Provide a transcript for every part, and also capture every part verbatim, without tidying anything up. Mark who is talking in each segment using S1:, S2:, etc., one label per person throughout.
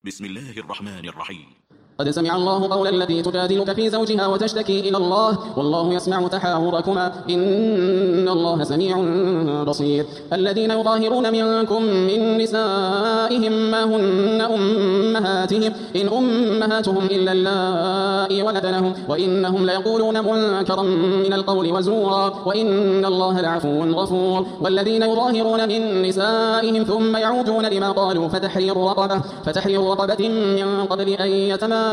S1: بسم الله الرحمن الرحيم.
S2: قد سمع الله قول التي تجادلك في زوجها وتشتكي إلى الله والله يسمع تحاوركما إن الله سميع بصير. الذين يظاهرون منكم من نسائهم ما هن أمهاتهم إن أمهاتهم إلا اللائي ولدنهم وإنهم ليقولون منكرا من القول وزورا وإن الله لعفو غفور. والذين يظاهرون من نسائهم ثم يعودون لما قالوا فتحرير رقبة فتحرير رقبة من قبل أن يتماسا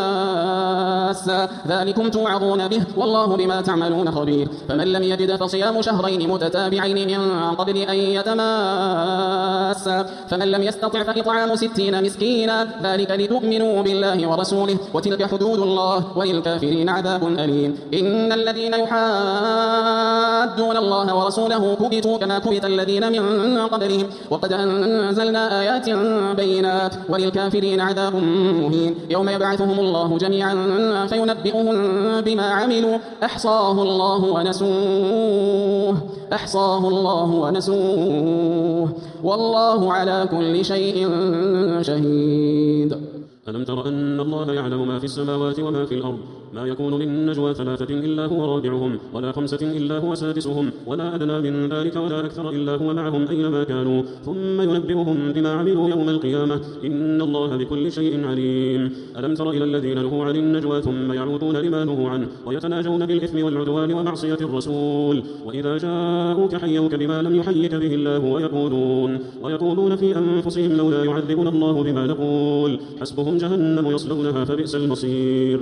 S2: ذلكم توعظون به والله بما تعملون خبير. فمن لم يجد فصيام شهرين متتابعين من قبل أن يتماسا فمن لم يستطع فإطعام ستين مسكينا ذلك لتؤمنوا بالله ورسوله وتلك حدود الله وللكافرين عذاب أليم. إن الذين يحادون الله ورسوله كبتوا كما كبت الذين من قبلهم وقد أنزلنا آيات بينات وللكافرين عذاب مهين. يوم يبعثهم الله جميعا فينبئهم بما عملوا أحصاه الله ونسوه أحصاه الله ونسوه والله على كل شيء شهيد.
S3: ألم تر أن الله يعلم ما في السماوات وما في الأرض ما يكون من نجوى ثلاثة إلا هو رابعهم ولا خمسة إلا هو سادسهم ولا أدنى من ذلك ولا أكثر إلا هو معهم أينما كانوا ثم ينبئهم بما عملوا يوم القيامة إن الله بكل شيء عليم. ألم تر إلى الذين نهوا عن النجوى ثم يعودون لما نهوا عنه ويتناجون بالإثم والعدوان ومعصية الرسول وإذا جاءوك حيوك بما لم يحيك به الله ويقولون ويقولون في أنفسهم لولا يعذبنا الله بما نقول حسبهم جهنم يصلونها فبئس المصير.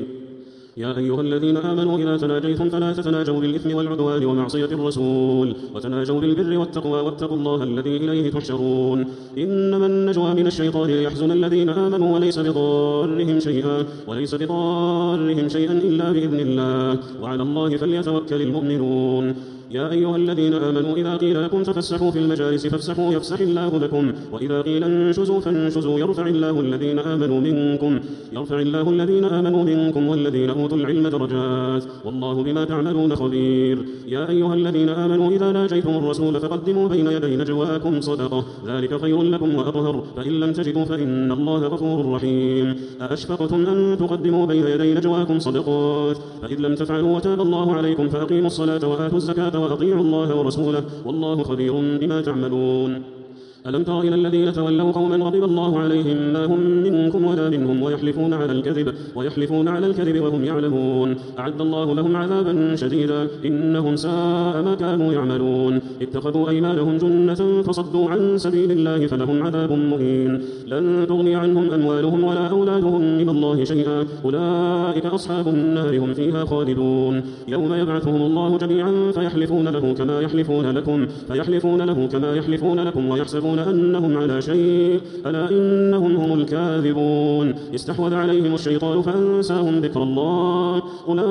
S3: يا أيها الذين آمنوا إذا تناجيتم فلا تتناجوا بالإثم والعدوان ومعصية الرسول وتناجوا بالبر والتقوى واتقوا الله الذي إليه تحشرون. إنما النجوى من الشيطان ليحزن الذين آمنوا وليس بضارهم شيئا وليس بضارهم شيئا إلا بإذن الله وعلى الله فليتوكل المؤمنون. يا أيها الذين آمنوا إذا قيل لكم تفسحوا في المجالس فافسحوا يفسح الله لكم وإذا قيل انشزوا فانشزوا يرفع الله الذين آمنوا منكم يرفع الله الذين آمنوا منكم والذين أوتوا العلم درجات والله بما تعملون خبير. يا أيها الذين آمنوا إذا ناجيتم الرسول فقدموا بين يدي نجواكم صدقة ذلك خير لكم وأطهر فإن لم تجدوا فإن الله غفور رحيم. أأشفقتم أن تقدموا بين يدي نجواكم صدقات فإذ لم تفعلوا وتاب الله عليكم فأقيموا الصلاة وآتوا الزكاة وأطيعوا الله ورسوله والله خبير بما تعملون. ألم تر إلى الذين تولوا قوما غضب الله عليهم ما هم منكم ولا منهم ويحلفون على الكذب ويحلفون على الكذب وهم يعلمون أعد الله لهم عذابا شديدا إنهم ساء ما كانوا يعملون. اتخذوا أيمانهم جنة فصدوا عن سبيل الله فلهم عذاب مهين. لن تغني عنهم أموالهم ولا أولادهم من الله شيئا أولئك أصحاب النار هم فيها خالدون. يوم يبعثهم الله جميعا فيحلفون له كما يحلفون لكم فيحلفون له كما يحلفون لكم ويحسبون أنهم على شيء ألا إنهم هم الكاذبون. استحوذ عليهم الشيطان فأنساهم ذكر الله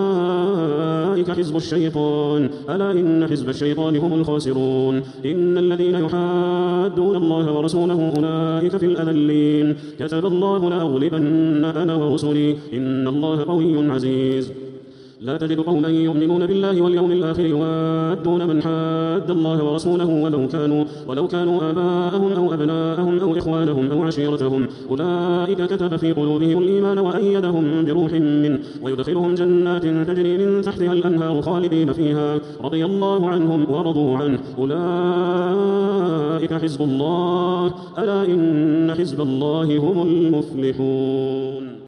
S3: أولئك حزب الشيطان ألا إن حزب الشيطان هم الخاسرون. إن الذين يحادون الله ورسوله أولئك في الأذلين كتب الله لأغلبن أنا ورسلي إن الله قوي عزيز. لا تجد قوما يؤمنون بالله واليوم الآخر يوادون من حاد الله ورسوله ولو كانوا ولو كانوا آباءهم أو أبناءهم أو إخوانهم أو عشيرتهم أولئك كتب في قلوبهم الإيمان وأيدهم بروح منه ويدخلهم جنات تجري من تحتها الأنهار خالدين فيها رضي الله عنهم ورضوا عنه أولئك حزب الله ألا إن حزب الله هم المفلحون.